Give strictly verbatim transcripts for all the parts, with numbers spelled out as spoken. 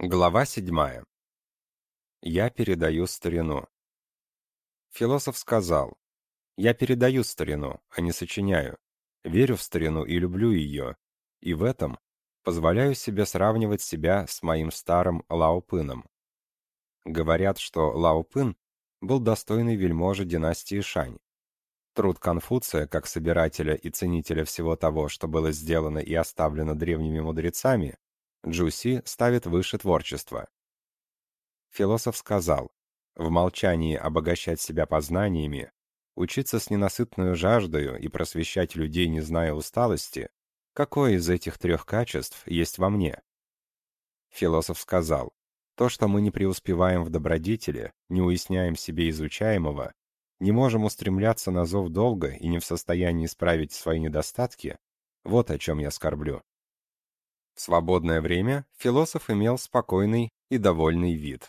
Глава седьмая. Я передаю старину. Философ сказал: «Я передаю старину, а не сочиняю. Верю в старину и люблю ее, и в этом позволяю себе сравнивать себя с моим старым Лао Пыном». Говорят, что Лао Пын был достойный вельможа династии Шань. Труд Конфуция, как собирателя и ценителя всего того, что было сделано и оставлено древними мудрецами, Джуси ставит выше творчества. Философ сказал: в молчании обогащать себя познаниями, учиться с ненасытную жаждою и просвещать людей, не зная усталости, какое из этих трех качеств есть во мне? Философ сказал: то, что мы не преуспеваем в добродетели, не уясняем себе изучаемого, не можем устремляться на зов долга и не в состоянии исправить свои недостатки, вот о чем я скорблю. В свободное время философ имел спокойный и довольный вид.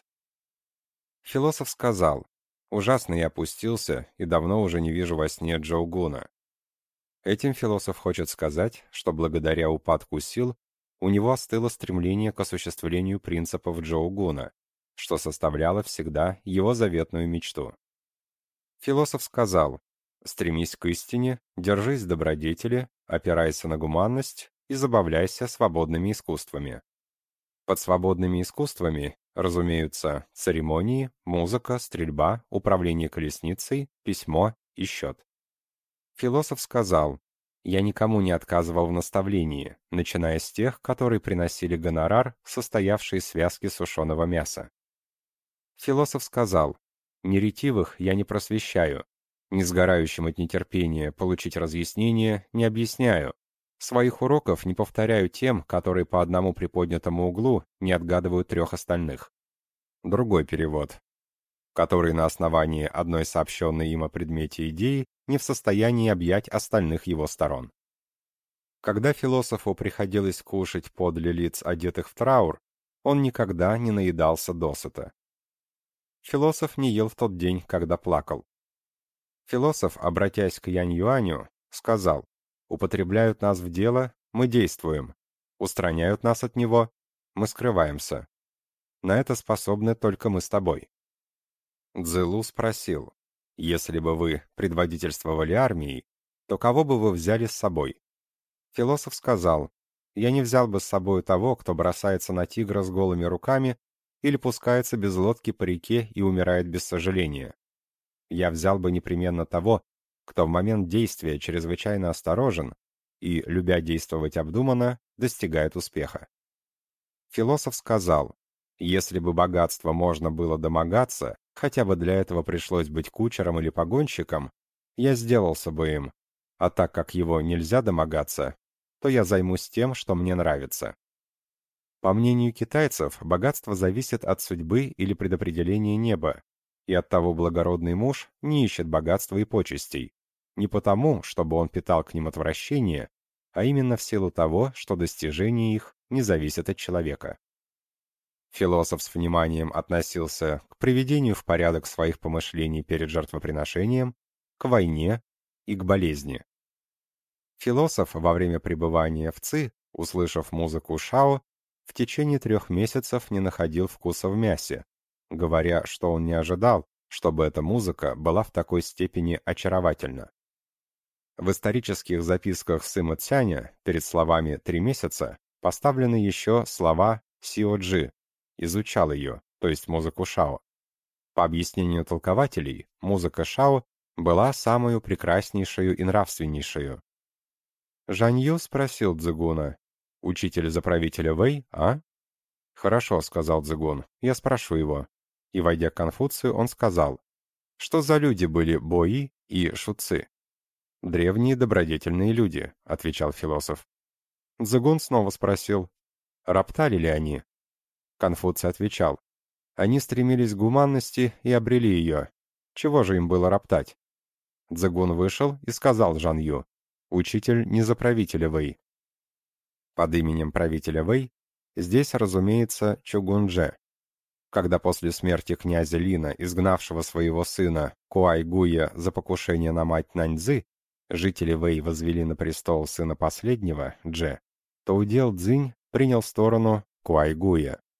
Философ сказал: «Ужасно я опустился и давно уже не вижу во сне Джоугуна». Этим философ хочет сказать, что благодаря упадку сил у него остыло стремление к осуществлению принципов Джоугуна, что составляло всегда его заветную мечту. Философ сказал: «Стремись к истине, держись добродетели, опирайся на гуманность и забавляйся свободными искусствами». Под свободными искусствами разумеются церемонии, музыка, стрельба, управление колесницей, письмо и счет. Философ сказал: «Я никому не отказывал в наставлении, начиная с тех, которые приносили гонорар, состоявший из связки сушеного мяса». Философ сказал: «Неретивых я не просвещаю, не сгорающим от нетерпения получить разъяснение не объясняю, своих уроков не повторяю тем, которые по одному приподнятому углу не отгадывают трех остальных». Другой перевод, который на основании одной сообщенной им о предмете идеи не в состоянии объять остальных его сторон. Когда философу приходилось кушать подле лиц, одетых в траур, он никогда не наедался досыта. Философ не ел в тот день, когда плакал. Философ, обратясь к Янь-Юаню, сказал: «Употребляют нас в дело, мы действуем. Устраняют нас от него, мы скрываемся. На это способны только мы с тобой». Цзэлу спросил: «Если бы вы предводительствовали армией, то кого бы вы взяли с собой?» Философ сказал: «Я не взял бы с собой того, кто бросается на тигра с голыми руками или пускается без лодки по реке и умирает без сожаления. Я взял бы непременно того, кто в момент действия чрезвычайно осторожен и, любя действовать обдуманно, достигает успеха». Философ сказал: «Если бы богатство можно было домогаться, хотя бы для этого пришлось быть кучером или погонщиком, я сделался бы им, а так как его нельзя домогаться, то я займусь тем, что мне нравится». По мнению китайцев, богатство зависит от судьбы или предопределения неба, и оттого благородный муж не ищет богатства и почестей, не потому, чтобы он питал к ним отвращение, а именно в силу того, что достижение их не зависит от человека. Философ с вниманием относился к приведению в порядок своих помышлений перед жертвоприношением, к войне и к болезни. Философ во время пребывания в Ци, услышав музыку Шао, в течение трех месяцев не находил вкуса в мясе, говоря, что он не ожидал, чтобы эта музыка была в такой степени очаровательна. В исторических записках Сыма Цяня перед словами «три месяца» поставлены еще слова «Сио-Джи», изучал ее, то есть музыку Шао. По объяснению толкователей, музыка Шао была самую прекраснейшую и нравственнейшую. Жанью спросил Цзыгуна: «Учитель за правителя Вэй, а?» «Хорошо», — сказал Цзыгун, — «я спрошу его». И, войдя к Конфуцию, он сказал: «Что за люди были Бои и Шуци?» «Древние добродетельные люди», — отвечал философ. Цзыгун снова спросил: «Роптали ли они?» Конфуций отвечал: «Они стремились к гуманности и обрели ее. Чего же им было роптать?» Цзыгун вышел и сказал Жанью: «Учитель не за правителя Вэй». Под именем правителя Вэй здесь, разумеется, Чугунже. Когда после смерти князя Лина, изгнавшего своего сына Куай-Гуя за покушение на мать Наньцзы, жители Вэй возвели на престол сына последнего, Дже, то удел Цзинь принял сторону Куай-Гуя.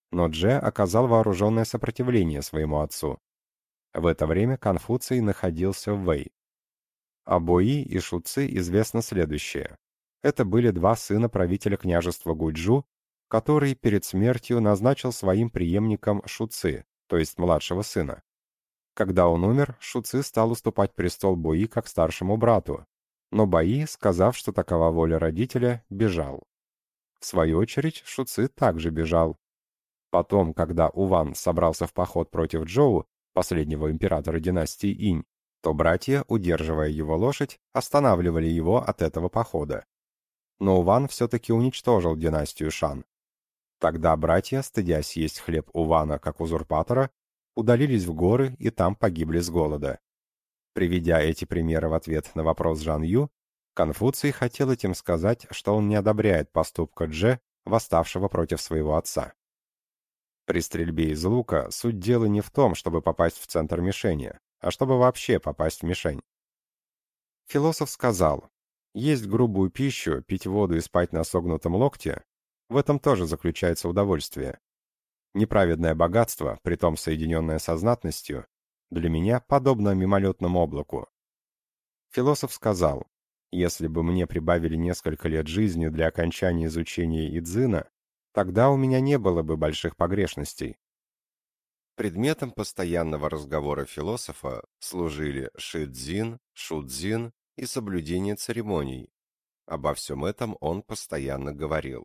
но Дже оказал вооруженное сопротивление своему отцу. В это время Конфуций находился в Вэй. О Бои и Шуци известно следующее. Это были два сына правителя княжества Гуйчжу, который перед смертью назначил своим преемником Шуци, то есть младшего сына. Когда он умер, Шуци стал уступать престол Бои как старшему брату, но Бои, сказав, что такова воля родителя, бежал. В свою очередь, Шуци также бежал. Потом, когда Уван собрался в поход против Джоу, последнего императора династии Инь, то братья, удерживая его лошадь, останавливали его от этого похода. Но Уван все-таки уничтожил династию Шан. Тогда братья, стыдясь есть хлеб Увана как узурпатора, удалились в горы и там погибли с голода. Приведя эти примеры в ответ на вопрос Жан Ю, Конфуций хотел этим сказать, что он не одобряет поступка Дже, восставшего против своего отца. При стрельбе из лука суть дела не в том, чтобы попасть в центр мишени, а чтобы вообще попасть в мишень. Философ сказал, есть грубую пищу, пить воду и спать на согнутом локте, в этом тоже заключается удовольствие. Неправедное богатство, притом соединенное со знатностью, для меня подобно мимолетному облаку. Философ сказал, если бы мне прибавили несколько лет жизни для окончания изучения идзина, тогда у меня не было бы больших погрешностей. Предметом постоянного разговора философа служили шидзин, шудзин и соблюдение церемоний. Обо всем этом он постоянно говорил.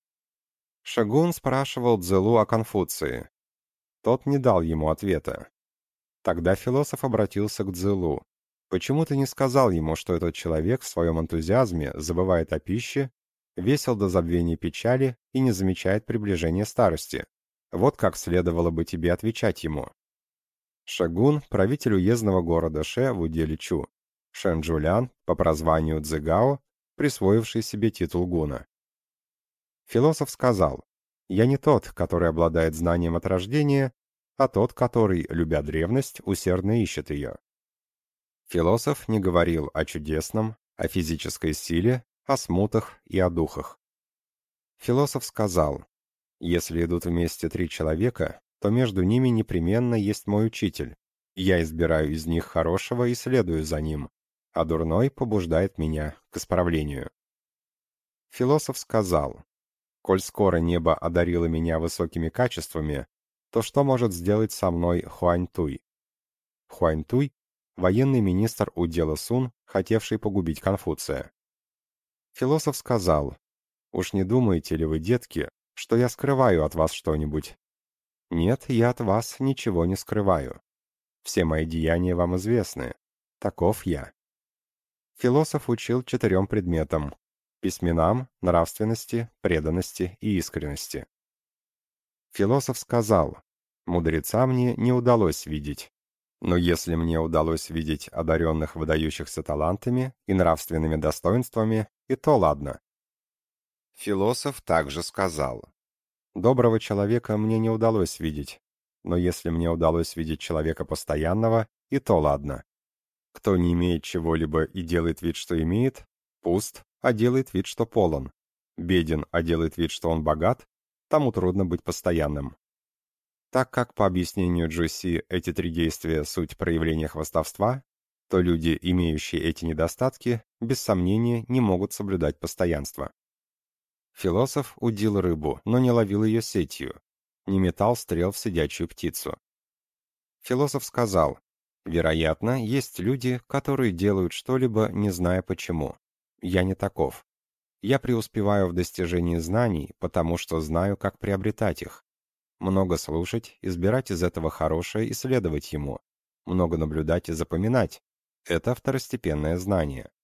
Шагун спрашивал Цзэлу о Конфуции. Тот не дал ему ответа. Тогда философ обратился к Цзэлу. Почему ты не сказал ему, что этот человек в своем энтузиазме забывает о пище, весел до забвения печали и не замечает приближения старости? Вот как следовало бы тебе отвечать ему. Шагун, правитель уездного города Ше в уделе Чу. Шэн Джулян, по прозванию Цзэгао, присвоивший себе титул гуна. Философ сказал, «Я не тот, который обладает знанием от рождения, а тот, который, любя древность, усердно ищет ее». Философ не говорил о чудесном, о физической силе, о смутах и о духах. Философ сказал, «Если идут вместе три человека, то между ними непременно есть мой учитель. Я избираю из них хорошего и следую за ним, а дурной побуждает меня к исправлению». Философ сказал, «Коль скоро небо одарило меня высокими качествами, то что может сделать со мной Хуаньтуй?» Хуаньтуй — военный министр удела Сун, хотевший погубить Конфуция. Философ сказал, «Уж не думаете ли вы, детки, что я скрываю от вас что-нибудь? Нет, я от вас ничего не скрываю. Все мои деяния вам известны. Таков я». Философ учил четырем предметам — письменам, нравственности, преданности и искренности. Философ сказал, «Мудреца мне не удалось видеть. Но если мне удалось видеть одаренных выдающихся талантами и нравственными достоинствами, и то ладно». Философ также сказал, «Доброго человека мне не удалось видеть, но если мне удалось видеть человека постоянного, и то ладно. Кто не имеет чего-либо и делает вид, что имеет, пуст, а делает вид, что полон. Беден, а делает вид, что он богат, тому трудно быть постоянным». Так как, по объяснению Джуси, эти три действия — суть проявления хвастовства, то люди, имеющие эти недостатки, без сомнения не могут соблюдать постоянство. Философ удил рыбу, но не ловил ее сетью, не метал стрел в сидячую птицу. Философ сказал, «Вероятно, есть люди, которые делают что-либо, не зная почему. Я не таков. Я преуспеваю в достижении знаний, потому что знаю, как приобретать их. Много слушать, избирать из этого хорошее и следовать ему. Много наблюдать и запоминать. Это второстепенное знание».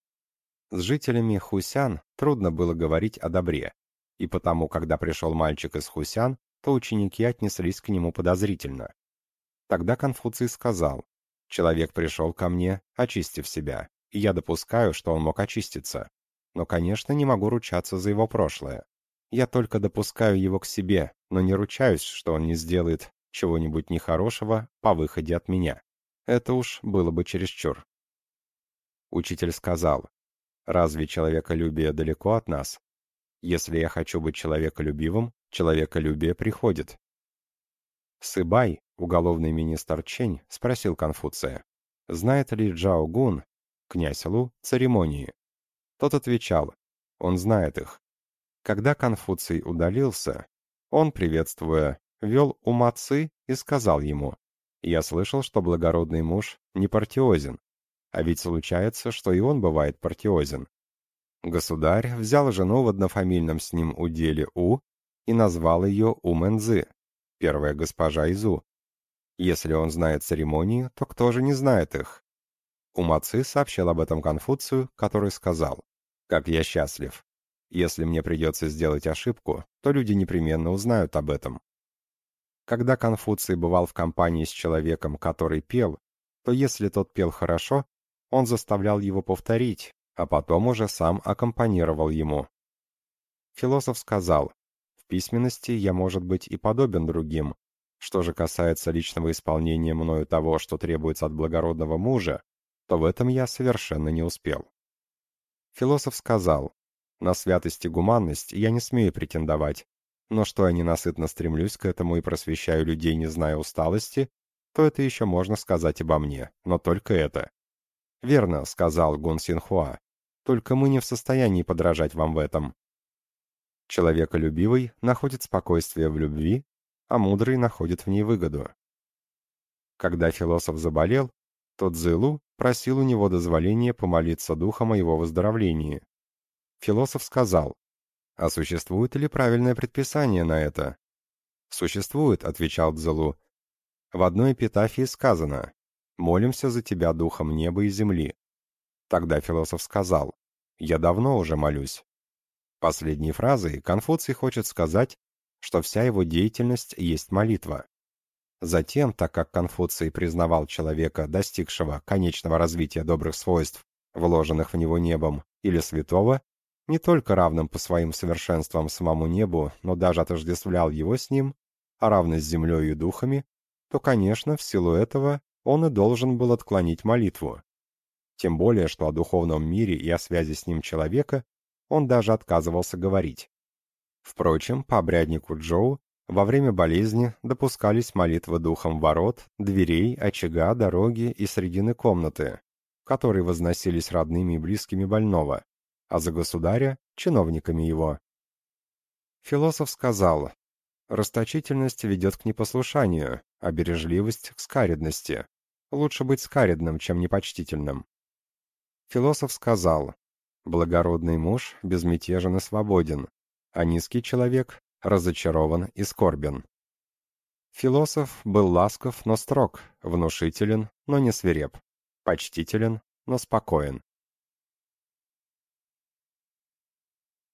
С жителями Хусян трудно было говорить о добре, и потому, когда пришел мальчик из Хусян, то ученики отнеслись к нему подозрительно. Тогда Конфуций сказал, «Человек пришел ко мне, очистив себя, и я допускаю, что он мог очиститься. Но, конечно, не могу ручаться за его прошлое. Я только допускаю его к себе, но не ручаюсь, что он не сделает чего-нибудь нехорошего по выходе от меня. Это уж было бы чересчур». Учитель сказал, «Разве человеколюбие далеко от нас? Если я хочу быть человеколюбивым, человеколюбие приходит. Сыбай, уголовный министр Чэнь, спросил Конфуция, знает ли Джао Гун, князь Лу, церемонии. Тот отвечал, он знает их. Когда Конфуций удалился, он, приветствуя, вел Ума Ци и сказал ему, «Я слышал, что благородный муж не партиозен, а ведь случается, что и он бывает партиозен». Государь взял жену в однофамильном с ним уделе У и назвал ее Умэнзы, первая госпожа из У. Если он знает церемонии, то кто же не знает их? Ума Ци сообщил об этом Конфуцию, который сказал, «Как я счастлив! Если мне придется сделать ошибку, то люди непременно узнают об этом». Когда Конфуций бывал в компании с человеком, который пел, то если тот пел хорошо, он заставлял его повторить, а потом уже сам аккомпанировал ему. Философ сказал, «В письменности я, может быть, и подобен другим. Что же касается личного исполнения мною того, что требуется от благородного мужа, то в этом я совершенно не успел». Философ сказал, «На святость и гуманность я не смею претендовать, но что я ненасытно стремлюсь к этому и просвещаю людей, не зная усталости, то это еще можно сказать обо мне, но только это». «Верно», — сказал Гун Синхуа, «только мы не в состоянии подражать вам в этом». Человеколюбивый находит спокойствие в любви, а мудрый находит в ней выгоду. Когда философ заболел, то Цзилу просил у него дозволения помолиться духом о его выздоровлении. Философ сказал, «А существует ли правильное предписание на это?» «Существует», — отвечал Цзилу. «В одной эпитафии сказано: молимся за тебя духом неба и земли». Тогда философ сказал, «Я давно уже молюсь». Последней фразой Конфуций хочет сказать, что вся его деятельность есть молитва. Затем, так как Конфуций признавал человека, достигшего конечного развития добрых свойств, вложенных в него небом, или святого, не только равным по своим совершенствам самому небу, но даже отождествлял его с ним, а равно с землей и духами, то, конечно, в силу этого он и должен был отклонить молитву. Тем более, что о духовном мире и о связи с ним человека он даже отказывался говорить. Впрочем, по обряднику Джоу во время болезни допускались молитвы духом ворот, дверей, очага, дороги и средины комнаты, которые возносились родными и близкими больного, а за государя — чиновниками его. Философ сказал, «Расточительность ведет к непослушанию, а бережливость — к скаредности. Лучше быть скаредным, чем непочтительным». Философ сказал, «Благородный муж безмятежен и свободен, а низкий человек разочарован и скорбен». Философ был ласков, но строг, внушителен, но не свиреп, почтителен, но спокоен.